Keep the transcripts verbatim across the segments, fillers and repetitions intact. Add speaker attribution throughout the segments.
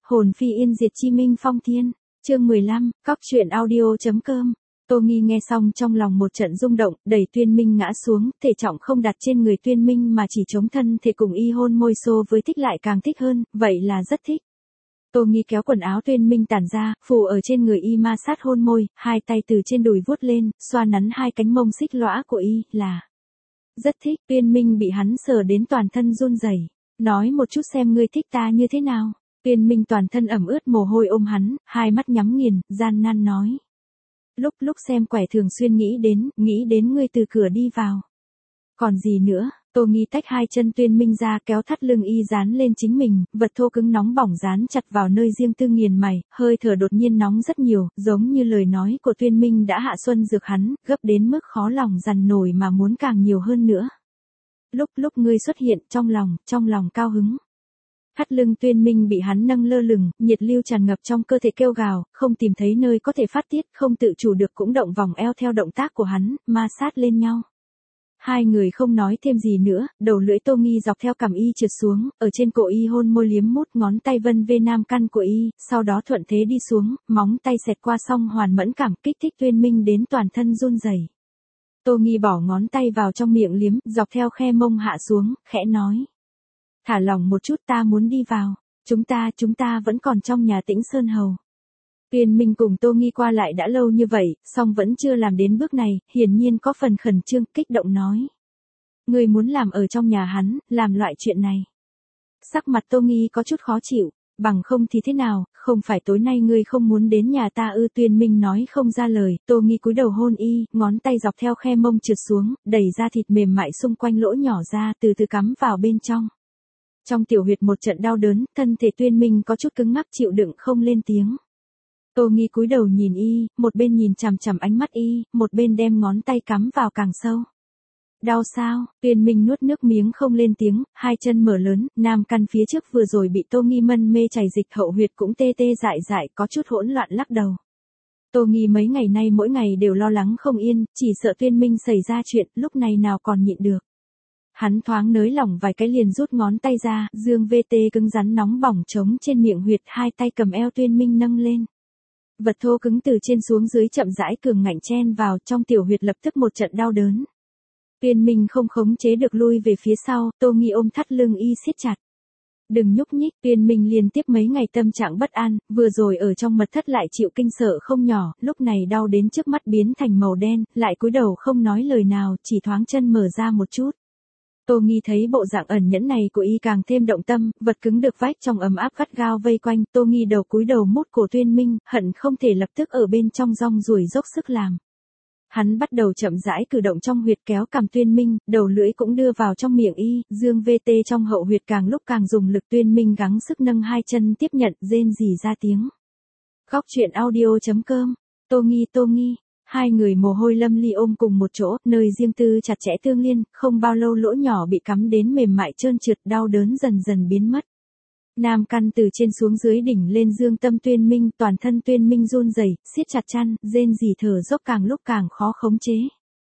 Speaker 1: Hồn phi yên diệt chi minh phong thiên. Chương mười lăm, cóc truyện audio.com. Tô Nghi nghe xong trong lòng một trận rung động, đẩy Tuyên Minh ngã xuống, thể trọng không đặt trên người Tuyên Minh mà chỉ chống thân thể cùng y hôn môi xô với thích lại càng thích hơn, vậy là rất thích. Tô Nghi kéo quần áo Tuyên Minh tản ra, phủ ở trên người y ma sát hôn môi, hai tay từ trên đùi vuốt lên, xoa nắn hai cánh mông xích lõa của y, là rất thích. Tuyên Minh bị hắn sờ đến toàn thân run rẩy, nói một chút xem ngươi thích ta như thế nào. Tuyên Minh toàn thân ẩm ướt mồ hôi ôm hắn, hai mắt nhắm nghiền, gian nan nói. Lúc lúc xem quẻ thường xuyên nghĩ đến, nghĩ đến ngươi từ cửa đi vào. Còn gì nữa? Tô Nghi tách hai chân Tuyên Minh ra, kéo thắt lưng y dán lên chính mình, vật thô cứng nóng bỏng dán chặt vào nơi riêng tư nghiền mày, hơi thở đột nhiên nóng rất nhiều, giống như lời nói của Tuyên Minh đã hạ xuân dược hắn, gấp đến mức khó lòng dằn nổi mà muốn càng nhiều hơn nữa. Lúc lúc ngươi xuất hiện, trong lòng, trong lòng cao hứng. Thắt lưng Tuyên Minh bị hắn nâng lơ lửng, nhiệt lưu tràn ngập trong cơ thể kêu gào, không tìm thấy nơi có thể phát tiết, không tự chủ được cũng động vòng eo theo động tác của hắn, ma sát lên nhau. Hai người không nói thêm gì nữa, đầu lưỡi Tô Nghi dọc theo cằm y trượt xuống, ở trên cổ y hôn môi liếm mút ngón tay vân vê nam căn của y, sau đó thuận thế đi xuống, móng tay xẹt qua song hoàn mẫn cảm kích thích Tuyên Minh đến toàn thân run rẩy. Tô Nghi bỏ ngón tay vào trong miệng liếm, dọc theo khe mông hạ xuống, khẽ nói. Thả lỏng một chút, ta muốn đi vào, chúng ta, chúng ta vẫn còn trong nhà Tĩnh Sơn Hầu. Tuyên Minh cùng Tô Nghi qua lại đã lâu như vậy, song vẫn chưa làm đến bước này, hiển nhiên có phần khẩn trương, kích động nói. Ngươi muốn làm ở trong nhà hắn, làm loại chuyện này. Sắc mặt Tô Nghi có chút khó chịu, bằng không thì thế nào, không phải tối nay ngươi không muốn đến nhà ta ư? Tuyên Minh nói không ra lời, Tô Nghi cúi đầu hôn y, ngón tay dọc theo khe mông trượt xuống, đẩy ra thịt mềm mại xung quanh lỗ nhỏ ra, từ từ cắm vào bên trong. Trong tiểu huyệt một trận đau đớn, thân thể Tuyên Minh có chút cứng ngắc chịu đựng không lên tiếng. Tô Nghi cúi đầu nhìn y, một bên nhìn chằm chằm ánh mắt y, một bên đem ngón tay cắm vào càng sâu. Đau sao? Tuyên Minh nuốt nước miếng không lên tiếng, hai chân mở lớn, nam căn phía trước vừa rồi bị Tô Nghi mân mê chảy dịch, hậu huyệt cũng tê tê dại dại, có chút hỗn loạn lắc đầu. Tô Nghi mấy ngày nay mỗi ngày đều lo lắng không yên, chỉ sợ Tuyên Minh xảy ra chuyện, lúc này nào còn nhịn được. Hắn thoáng nới lỏng vài cái liền rút ngón tay ra, dương vê tê cứng rắn nóng bỏng trống trên miệng huyệt, hai tay cầm eo Tuyên Minh nâng lên. Vật thô cứng từ trên xuống dưới chậm rãi cường ngạnh chen vào, trong tiểu huyệt lập tức một trận đau đớn. Tuyên Minh không khống chế được lui về phía sau, Tô Nghi ôm thắt lưng y siết chặt. Đừng nhúc nhích. Tuyên Minh liên tiếp mấy ngày tâm trạng bất an, vừa rồi ở trong mật thất lại chịu kinh sợ không nhỏ, lúc này đau đến trước mắt biến thành màu đen, lại cúi đầu không nói lời nào, chỉ thoáng chân mở ra một chút. Tô Nghi thấy bộ dạng ẩn nhẫn này của y càng thêm động tâm, vật cứng được vách trong ấm áp gắt gao vây quanh, Tô Nghi đầu cúi đầu mút cổ Tuyên Minh, hận không thể lập tức ở bên trong rong ruổi dốc sức làm. Hắn bắt đầu chậm rãi cử động trong huyệt kéo cằm Tuyên Minh, đầu lưỡi cũng đưa vào trong miệng y, dương vê tê trong hậu huyệt càng lúc càng dùng lực. Tuyên Minh gắng sức nâng hai chân tiếp nhận, rên rỉ ra tiếng. Cóc truyện audio.com. Tô Nghi, Tô Nghi. Hai người mồ hôi lâm ly ôm cùng một chỗ, nơi riêng tư chặt chẽ tương liên, không bao lâu lỗ nhỏ bị cắm đến mềm mại trơn trượt, đau đớn dần dần biến mất. Nam căn từ trên xuống dưới đỉnh lên dương tâm Tuyên Minh, toàn thân Tuyên Minh run rẩy, siết chặt chăn, rên rỉ thở dốc càng lúc càng khó khống chế.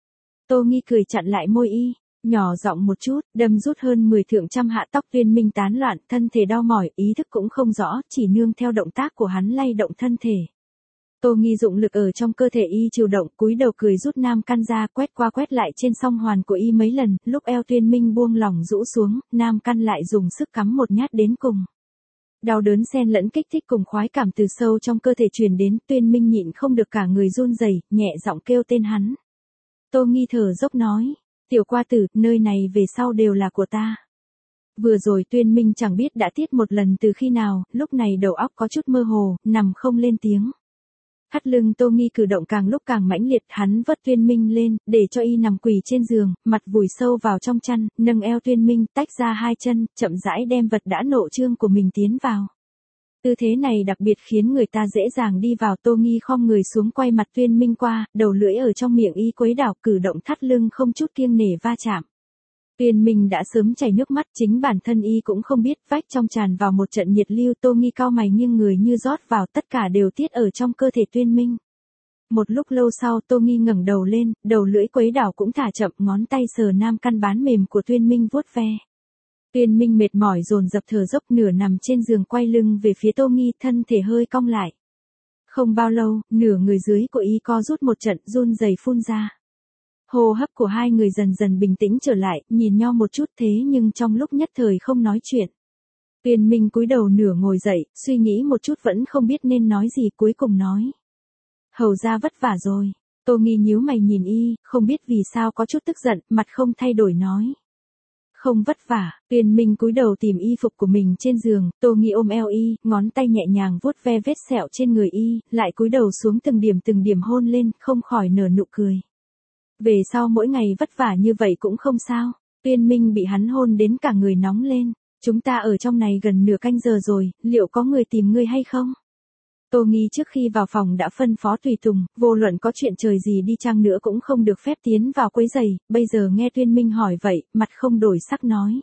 Speaker 1: Tô Nghi cười chặn lại môi y, nhỏ giọng một chút, đâm rút hơn mười thượng trăm hạ tóc Tuyên Minh tán loạn, thân thể đau mỏi, ý thức cũng không rõ, chỉ nương theo động tác của hắn lay động thân thể. Tô Nghi dụng lực ở trong cơ thể y chịu động, cúi đầu cười rút nam căn ra, quét qua quét lại trên song hoàn của y mấy lần, lúc eo Tuyên Minh buông lỏng rũ xuống, nam căn lại dùng sức cắm một nhát đến cùng. Đau đớn xen lẫn kích thích cùng khoái cảm từ sâu trong cơ thể truyền đến, Tuyên Minh nhịn không được cả người run rẩy, nhẹ giọng kêu tên hắn. Tô Nghi thở dốc nói, tiểu qua tử, nơi này về sau đều là của ta. Vừa rồi Tuyên Minh chẳng biết đã tiết một lần từ khi nào, lúc này đầu óc có chút mơ hồ, nằm không lên tiếng. Thắt lưng Tô Nghi cử động càng lúc càng mãnh liệt, hắn vớt Tuyên Minh lên, để cho y nằm quỳ trên giường, mặt vùi sâu vào trong chăn, nâng eo Tuyên Minh, tách ra hai chân, chậm rãi đem vật đã nộ trương của mình tiến vào. Tư thế này đặc biệt khiến người ta dễ dàng đi vào. Tô Nghi khom người xuống quay mặt Tuyên Minh qua, đầu lưỡi ở trong miệng y quấy đảo, cử động thắt lưng không chút kiêng nể va chạm. Tuyên Minh đã sớm chảy nước mắt, chính bản thân y cũng không biết, vách trong tràn vào một trận nhiệt lưu. Tô Nghi cau mày nghiêng người như rót vào, tất cả đều tiết ở trong cơ thể Tuyên Minh. Một lúc lâu sau Tô Nghi ngẩng đầu lên, đầu lưỡi quấy đảo cũng thả chậm, ngón tay sờ nam căn bán mềm của Tuyên Minh vuốt ve. Tuyên Minh mệt mỏi dồn dập thở dốc nửa nằm trên giường quay lưng về phía Tô Nghi, thân thể hơi cong lại. Không bao lâu, nửa người dưới của y co rút một trận, run rẩy phun ra. Hô hấp của hai người dần dần bình tĩnh trở lại, nhìn nhau một chút thế nhưng trong lúc nhất thời không nói chuyện. Tuyên Minh cúi đầu nửa ngồi dậy, suy nghĩ một chút vẫn không biết nên nói gì, cuối cùng nói. Hầu ra vất vả rồi. Tô Nghi nhíu mày nhìn y, không biết vì sao có chút tức giận, mặt không thay đổi nói. Không vất vả. Tuyên Minh cúi đầu tìm y phục của mình trên giường, Tô Nghi ôm eo y, ngón tay nhẹ nhàng vuốt ve vết sẹo trên người y, lại cúi đầu xuống từng điểm từng điểm hôn lên, không khỏi nở nụ cười. Về sau mỗi ngày vất vả như vậy cũng không sao. Tuyên Minh bị hắn hôn đến cả người nóng lên. Chúng ta ở trong này gần nửa canh giờ rồi, liệu có người tìm ngươi hay không? Tô Nghi trước khi vào phòng đã phân phó tùy tùng, vô luận có chuyện trời gì đi chăng nữa cũng không được phép tiến vào quấy rầy, bây giờ nghe Tuyên Minh hỏi vậy, mặt không đổi sắc nói.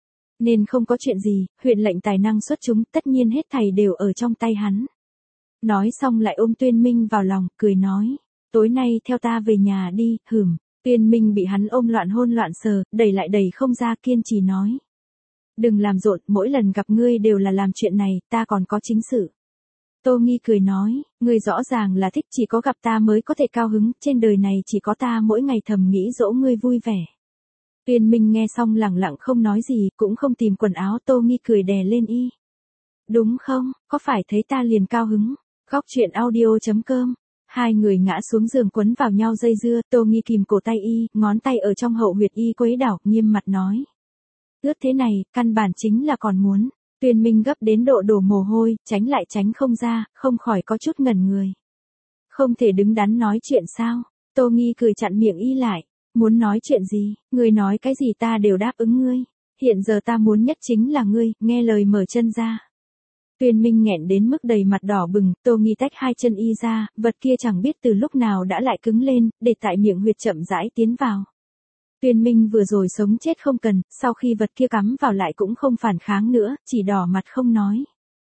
Speaker 1: Nên không có chuyện gì, huyện lệnh tài năng xuất chúng, tất nhiên hết thảy đều ở trong tay hắn. Nói xong lại ôm Tuyên Minh vào lòng, cười nói. Tối nay theo ta về nhà đi, hừm. Tuyên Minh bị hắn ôm loạn hôn loạn sờ, đẩy lại đẩy không ra, kiên trì nói. Đừng làm rộn, mỗi lần gặp ngươi đều là làm chuyện này, ta còn có chính sự. Tô Nghi cười nói, ngươi rõ ràng là thích chỉ có gặp ta mới có thể cao hứng, trên đời này chỉ có ta mỗi ngày thầm nghĩ dỗ ngươi vui vẻ. Tuyên Minh nghe xong lẳng lặng không nói gì, cũng không tìm quần áo. Tô Nghi cười đè lên y. Đúng không, có phải thấy ta liền cao hứng? Góc truyện audio chấm com. Hai người ngã xuống giường quấn vào nhau dây dưa, Tô Nghi kìm cổ tay y, ngón tay ở trong hậu huyệt y quấy đảo, nghiêm mặt nói. Ướt thế này, căn bản chính là còn muốn. Tuyên Minh gấp đến độ đổ mồ hôi, tránh lại tránh không ra, không khỏi có chút ngẩn người. Không thể đứng đắn nói chuyện sao? Tô Nghi cười chặn miệng y lại. Muốn nói chuyện gì, ngươi nói cái gì ta đều đáp ứng ngươi. Hiện giờ ta muốn nhất chính là ngươi, nghe lời mở chân ra. Tuyên Minh nghẹn đến mức đầy mặt đỏ bừng, Tô Nghi tách hai chân y ra, vật kia chẳng biết từ lúc nào đã lại cứng lên, để tại miệng huyệt chậm rãi tiến vào. Tuyên Minh vừa rồi sống chết không cần, sau khi vật kia cắm vào lại cũng không phản kháng nữa, chỉ đỏ mặt không nói.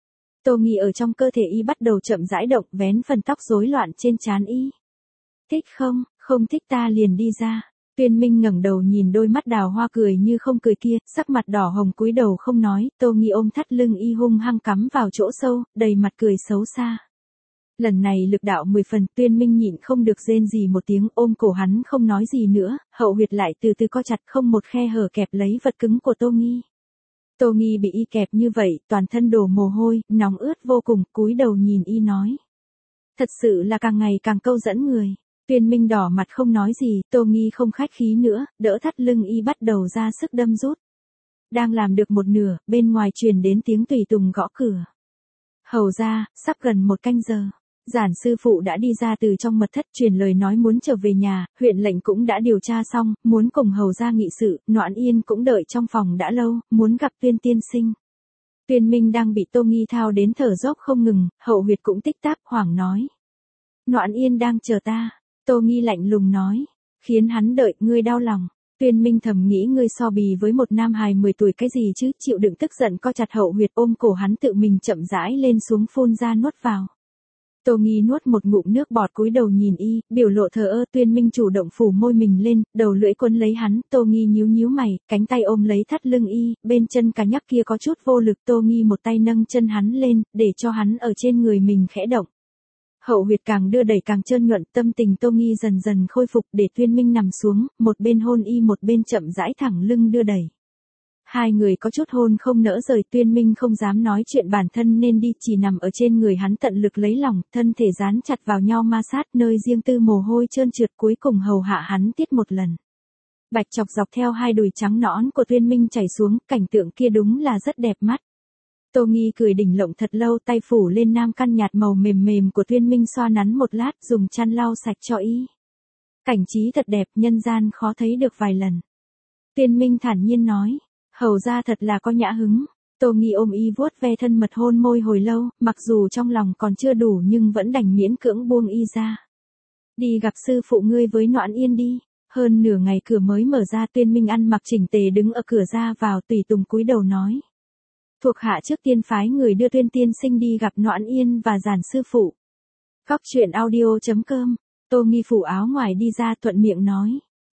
Speaker 1: Tô Nghi ở trong cơ thể y bắt đầu chậm rãi động, vén phần tóc rối loạn trên trán y. Thích không, không thích ta liền đi ra. Tuyên Minh ngẩng đầu nhìn đôi mắt đào hoa cười như không cười kia, sắc mặt đỏ hồng cúi đầu không nói. Tô Nghi ôm thắt lưng y hung hăng cắm vào chỗ sâu, đầy mặt cười xấu xa. Lần này lực đạo mười phần, Tuyên Minh nhịn không được rên gì một tiếng, ôm cổ hắn không nói gì nữa, hậu huyệt lại từ từ co chặt, không một khe hở kẹp lấy vật cứng của Tô Nghi. Tô Nghi bị y kẹp như vậy, toàn thân đổ mồ hôi, nóng ướt vô cùng, cúi đầu nhìn y nói. Thật sự là càng ngày càng câu dẫn người. Tuyên Minh đỏ mặt không nói gì, Tô Nghi không khách khí nữa, đỡ thắt lưng y bắt đầu ra sức đâm rút. Đang làm được một nửa, bên ngoài truyền đến tiếng tùy tùng gõ cửa. Hầu ra, sắp gần một canh giờ. Giản sư phụ đã đi ra từ trong mật thất truyền lời nói muốn trở về nhà, huyện lệnh cũng đã điều tra xong, muốn cùng hầu ra nghị sự, Noãn Yên cũng đợi trong phòng đã lâu, muốn gặp Tuyên tiên sinh. Tuyên Minh đang bị Tô Nghi thao đến thở dốc không ngừng, hậu huyệt cũng tích tắc, hoảng nói. Noãn Yên đang chờ ta. Tô Nghi lạnh lùng nói, khiến hắn đợi, ngươi đau lòng. Tuyên Minh thầm nghĩ ngươi so bì với một nam hài mười tuổi cái gì chứ, chịu đựng tức giận co chặt hậu huyệt ôm cổ hắn tự mình chậm rãi lên xuống phun ra nuốt vào. Tô Nghi nuốt một ngụm nước bọt cúi đầu nhìn y, biểu lộ thờ ơ. Tuyên Minh chủ động phủ môi mình lên, đầu lưỡi quấn lấy hắn, Tô Nghi nhíu nhíu mày, cánh tay ôm lấy thắt lưng y, bên chân cá nhắc kia có chút vô lực. Tô Nghi một tay nâng chân hắn lên, để cho hắn ở trên người mình khẽ động. Hậu huyệt càng đưa đẩy càng trơn nhuận, tâm tình Tô Nghi dần dần khôi phục, để Tuyên Minh nằm xuống, một bên hôn y một bên chậm rãi thẳng lưng đưa đẩy. Hai người có chút hôn không nỡ rời, Tuyên Minh không dám nói chuyện bản thân nên đi, chỉ nằm ở trên người hắn tận lực lấy lòng, thân thể dán chặt vào nhau ma sát, nơi riêng tư mồ hôi trơn trượt, cuối cùng hầu hạ hắn tiết một lần. Bạch chọc dọc theo hai đùi trắng nõn của Tuyên Minh chảy xuống, cảnh tượng kia đúng là rất đẹp mắt. Tô Nghi cười đỉnh lộng thật lâu, tay phủ lên nam căn nhạt màu mềm mềm của Tuyên Minh, xoa nắn một lát, dùng chăn lau sạch cho y. Cảnh trí thật đẹp, nhân gian khó thấy được vài lần. Tuyên Minh thản nhiên nói, hầu ra thật là có nhã hứng. Tô Nghi ôm y vuốt ve thân mật hôn môi hồi lâu, mặc dù trong lòng còn chưa đủ nhưng vẫn đành miễn cưỡng buông y ra. Đi gặp sư phụ ngươi với Noãn Yên đi. Hơn nửa ngày cửa mới mở ra, Tuyên Minh ăn mặc chỉnh tề đứng ở cửa ra vào, tùy tùng cúi đầu nói. Thuộc hạ trước tiên phái người đưa Tuyên tiên sinh đi gặp Noãn Yên và Giản sư phụ. Góc truyện audio chấm com. Tô Nghi phủ áo ngoài đi ra, thuận miệng nói.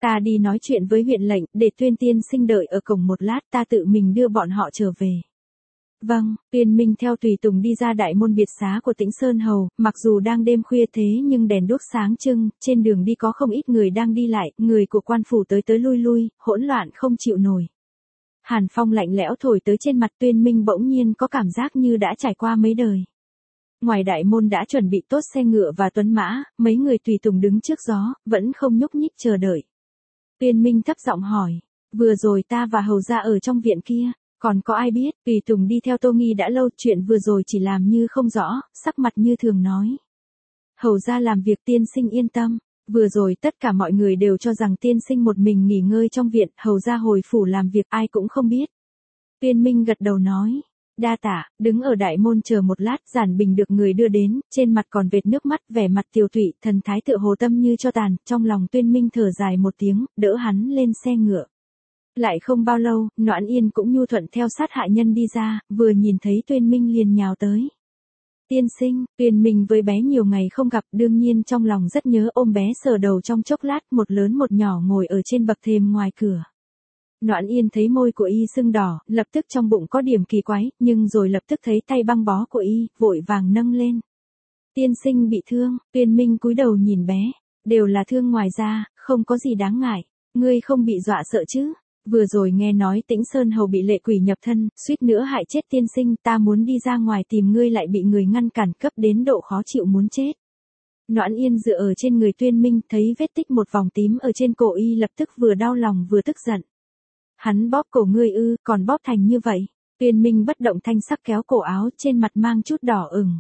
Speaker 1: Ta đi nói chuyện với huyện lệnh, để Tuyên tiên sinh đợi ở cổng một lát, ta tự mình đưa bọn họ trở về. Vâng, Tuyên Minh theo tùy tùng đi ra đại môn biệt xá của Tĩnh Sơn Hầu, mặc dù đang đêm khuya thế nhưng đèn đuốc sáng trưng, trên đường đi có không ít người đang đi lại, người của quan phủ tới tới lui lui, hỗn loạn không chịu nổi. Hàn phong lạnh lẽo thổi tới trên mặt Tuyên Minh, bỗng nhiên có cảm giác như đã trải qua mấy đời. Ngoài đại môn đã chuẩn bị tốt xe ngựa và tuấn mã, mấy người tùy tùng đứng trước gió, vẫn không nhúc nhích chờ đợi. Tuyên Minh thấp giọng hỏi, vừa rồi ta và hầu gia ở trong viện kia, còn có ai biết? Tùy tùng đi theo Tô Nghi đã lâu, chuyện vừa rồi chỉ làm như không rõ, sắc mặt như thường nói. Hầu gia làm việc, tiên sinh yên tâm. Vừa rồi tất cả mọi người đều cho rằng tiên sinh một mình nghỉ ngơi trong viện, hầu gia hồi phủ làm việc ai cũng không biết. Tuyên Minh gật đầu nói, đa tạ, đứng ở đại môn chờ một lát, Giản Bình được người đưa đến, trên mặt còn vệt nước mắt, vẻ mặt tiều tụy, thần thái tựa hồ tâm như cho tàn, trong lòng Tuyên Minh thở dài một tiếng, đỡ hắn lên xe ngựa. Lại không bao lâu, Noãn Yên cũng nhu thuận theo sát hạ nhân đi ra, vừa nhìn thấy Tuyên Minh liền nhào tới. Tiên sinh, Tuyên Minh với bé nhiều ngày không gặp, đương nhiên trong lòng rất nhớ, ôm bé sờ đầu trong chốc lát, một lớn một nhỏ ngồi ở trên bậc thềm ngoài cửa. Noãn Yên thấy môi của y sưng đỏ, lập tức trong bụng có điểm kỳ quái, nhưng rồi lập tức thấy tay băng bó của y, vội vàng nâng lên. Tiên sinh bị thương, Tuyên Minh cúi đầu nhìn bé, đều là thương ngoài da, không có gì đáng ngại, ngươi không bị dọa sợ chứ? Vừa rồi nghe nói Tĩnh Sơn Hầu bị lệ quỷ nhập thân, suýt nữa hại chết tiên sinh, ta muốn đi ra ngoài tìm ngươi lại bị người ngăn cản, cấp đến độ khó chịu muốn chết. Noãn Yên dựa ở trên người Tuyên Minh, thấy vết tích một vòng tím ở trên cổ y, lập tức vừa đau lòng vừa tức giận. Hắn bóp cổ ngươi ư, còn bóp thành như vậy. Tuyên Minh bất động thanh sắc kéo cổ áo, trên mặt mang chút đỏ ửng.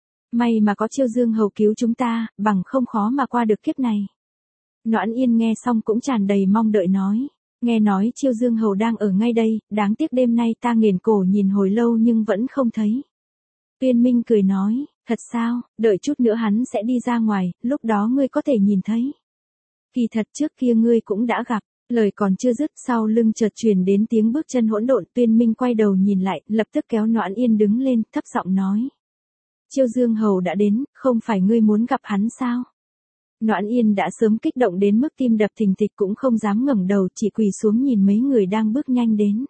Speaker 1: May mà có Chiêu Dương Hầu cứu chúng ta, bằng không khó mà qua được kiếp này. Noãn Yên nghe xong cũng tràn đầy mong đợi nói. Nghe nói Chiêu Dương Hầu đang ở ngay đây, đáng tiếc đêm nay ta nghển cổ nhìn hồi lâu nhưng vẫn không thấy. Tuyên Minh cười nói, thật sao, đợi chút nữa hắn sẽ đi ra ngoài, lúc đó ngươi có thể nhìn thấy. Kỳ thật trước kia ngươi cũng đã gặp. Lời còn chưa dứt, sau lưng chợt truyền đến tiếng bước chân hỗn độn. Tuyên Minh quay đầu nhìn lại, lập tức kéo Noãn Yên đứng lên, thấp giọng nói. Chiêu Dương Hầu đã đến, không phải ngươi muốn gặp hắn sao? Noãn Yên đã sớm kích động đến mức tim đập thình thịch, cũng không dám ngẩng đầu, chỉ quỳ xuống nhìn mấy người đang bước nhanh đến.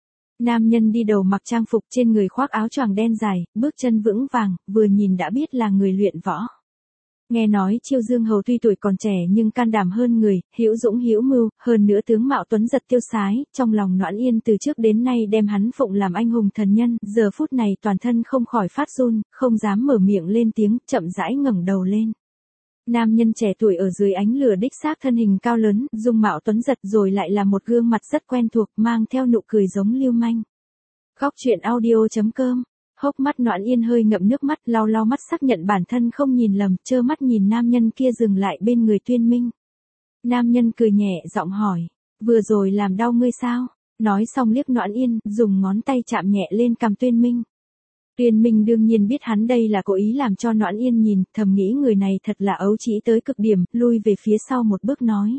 Speaker 1: Nam nhân đi đầu mặc trang phục, trên người khoác áo choàng đen dài, bước chân vững vàng, vừa nhìn đã biết là người luyện võ. Nghe nói Chiêu Dương Hầu tuy tuổi còn trẻ nhưng can đảm hơn người, hữu dũng hữu mưu, hơn nữa tướng mạo tuấn giật tiêu sái, trong lòng Noãn Yên từ trước đến nay đem hắn phụng làm anh hùng thần nhân, giờ phút này toàn thân không khỏi phát run, không dám mở miệng lên tiếng, chậm rãi ngẩng đầu lên. Nam nhân trẻ tuổi ở dưới ánh lửa đích xác thân hình cao lớn, dung mạo tuấn giật, rồi lại là một gương mặt rất quen thuộc, mang theo nụ cười giống lưu manh. Góc truyện audio chấm com. Hốc mắt Noãn Yên hơi ngậm nước mắt, lau lau mắt xác nhận bản thân không nhìn lầm, trơ mắt nhìn nam nhân kia dừng lại bên người Tuyên Minh. Nam nhân cười nhẹ giọng hỏi, vừa rồi làm đau ngươi sao? Nói xong liếc Noãn Yên, dùng ngón tay chạm nhẹ lên cằm Tuyên Minh. Tuyên Minh đương nhiên biết hắn đây là cố ý làm cho Noãn Yên nhìn, thầm nghĩ người này thật là ấu trĩ tới cực điểm, lui về phía sau một bước nói.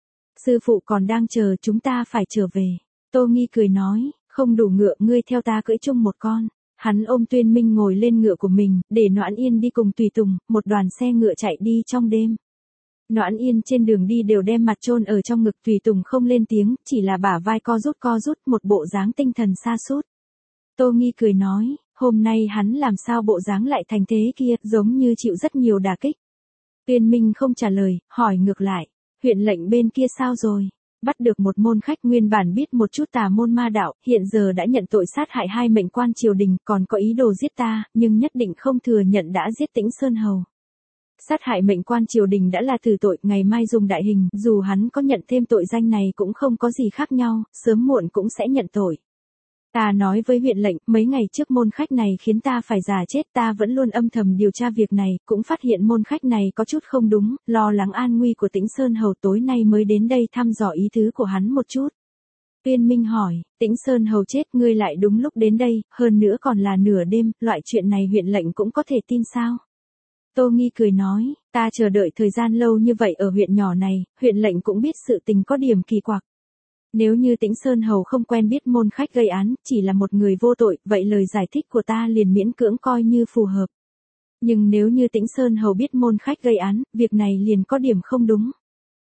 Speaker 1: Sư phụ còn đang chờ, chúng ta phải trở về. Tô Nghi cười nói, không đủ ngựa, ngươi theo ta cưỡi chung một con. Hắn ôm Tuyên Minh ngồi lên ngựa của mình, để Noãn Yên đi cùng tùy tùng, một đoàn xe ngựa chạy đi trong đêm. Noãn Yên trên đường đi đều đem mặt chôn ở trong ngực, tùy tùng không lên tiếng, chỉ là bả vai co rút co rút, một bộ dáng tinh thần sa sút. Tô Nghi cười nói, hôm nay hắn làm sao bộ dáng lại thành thế kia, giống như chịu rất nhiều đả kích. Tuyên Minh không trả lời, hỏi ngược lại, huyện lệnh bên kia sao rồi? Bắt được một môn khách nguyên bản biết một chút tà môn ma đạo, hiện giờ đã nhận tội sát hại hai mệnh quan triều đình, còn có ý đồ giết ta, nhưng nhất định không thừa nhận đã giết Tĩnh Sơn Hầu. Sát hại mệnh quan triều đình đã là tử tội, ngày mai dùng đại hình, dù hắn có nhận thêm tội danh này cũng không có gì khác nhau, sớm muộn cũng sẽ nhận tội. Ta nói với huyện lệnh, mấy ngày trước môn khách này khiến ta phải già chết, ta vẫn luôn âm thầm điều tra việc này, cũng phát hiện môn khách này có chút không đúng, lo lắng an nguy của Tĩnh Sơn Hầu, tối nay mới đến đây thăm dò ý tứ của hắn một chút. Tuyên Minh hỏi, Tĩnh Sơn Hầu chết, ngươi lại đúng lúc đến đây, hơn nữa còn là nửa đêm, loại chuyện này huyện lệnh cũng có thể tin sao? Tô Nghi cười nói, ta chờ đợi thời gian lâu như vậy ở huyện nhỏ này, huyện lệnh cũng biết sự tình có điểm kỳ quặc. Nếu như Tĩnh Sơn Hầu không quen biết môn khách gây án, chỉ là một người vô tội, vậy lời giải thích của ta liền miễn cưỡng coi như phù hợp. Nhưng nếu như Tĩnh Sơn Hầu biết môn khách gây án, việc này liền có điểm không đúng.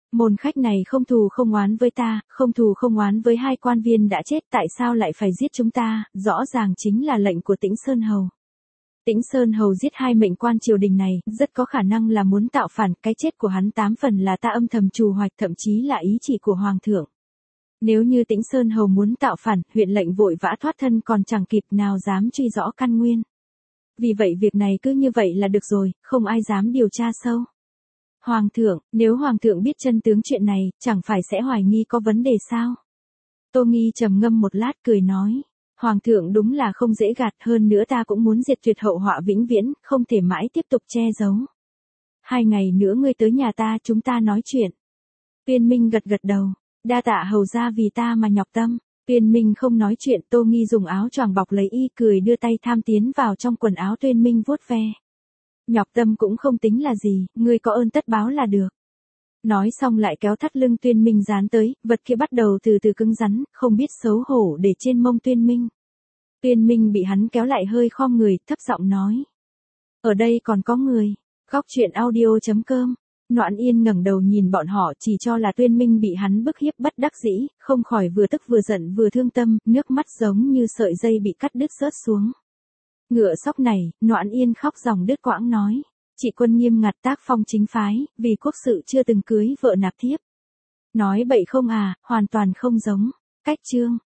Speaker 1: Môn khách này không thù không oán với ta, không thù không oán với hai quan viên đã chết, tại sao lại phải giết chúng ta, rõ ràng chính là lệnh của Tĩnh Sơn Hầu. Tĩnh Sơn Hầu giết hai mệnh quan triều đình này, rất có khả năng là muốn tạo phản, cái chết của hắn tám phần là ta âm thầm trù hoạch, thậm chí là ý chỉ của Hoàng thượng. Nếu như Tĩnh Sơn Hầu muốn tạo phản, huyện lệnh vội vã thoát thân còn chẳng kịp, nào dám truy rõ căn nguyên. Vì vậy việc này cứ như vậy là được rồi, không ai dám điều tra sâu. Hoàng thượng, nếu Hoàng thượng biết chân tướng chuyện này, chẳng phải sẽ hoài nghi có vấn đề sao? Tô Nghi trầm ngâm một lát cười nói. Hoàng thượng đúng là không dễ gạt, hơn nữa ta cũng muốn diệt tuyệt hậu họa vĩnh viễn, không thể mãi tiếp tục che giấu. Hai ngày nữa ngươi tới nhà ta, chúng ta nói chuyện. Tuyên Minh gật gật đầu, đa tạ hầu gia vì ta mà nhọc tâm. Tuyên Minh không nói chuyện, Tô Nghi dùng áo choàng bọc lấy y, cười đưa tay tham tiến vào trong quần áo Tuyên Minh vuốt ve. Nhọc tâm cũng không tính là gì, ngươi có ơn tất báo là được. Nói xong lại kéo thắt lưng Tuyên Minh dán tới, vật kia bắt đầu từ từ cứng rắn, không biết xấu hổ để trên mông Tuyên Minh. Tuyên Minh bị hắn kéo lại hơi khom người, thấp giọng nói. Ở đây còn có người. Góc chuyện audio chấm com. Noãn Yên ngẩng đầu nhìn bọn họ, chỉ cho là Tuyên Minh bị hắn bức hiếp bất đắc dĩ, không khỏi vừa tức vừa giận vừa thương tâm, nước mắt giống như sợi dây bị cắt đứt rớt xuống. Ngựa sóc này, Noãn Yên khóc ròng đứt quãng nói. Chị Quân nghiêm ngặt tác phong chính phái, vì quốc sự chưa từng cưới vợ nạp thiếp. Nói bậy không à, hoàn toàn không giống. Cách chương.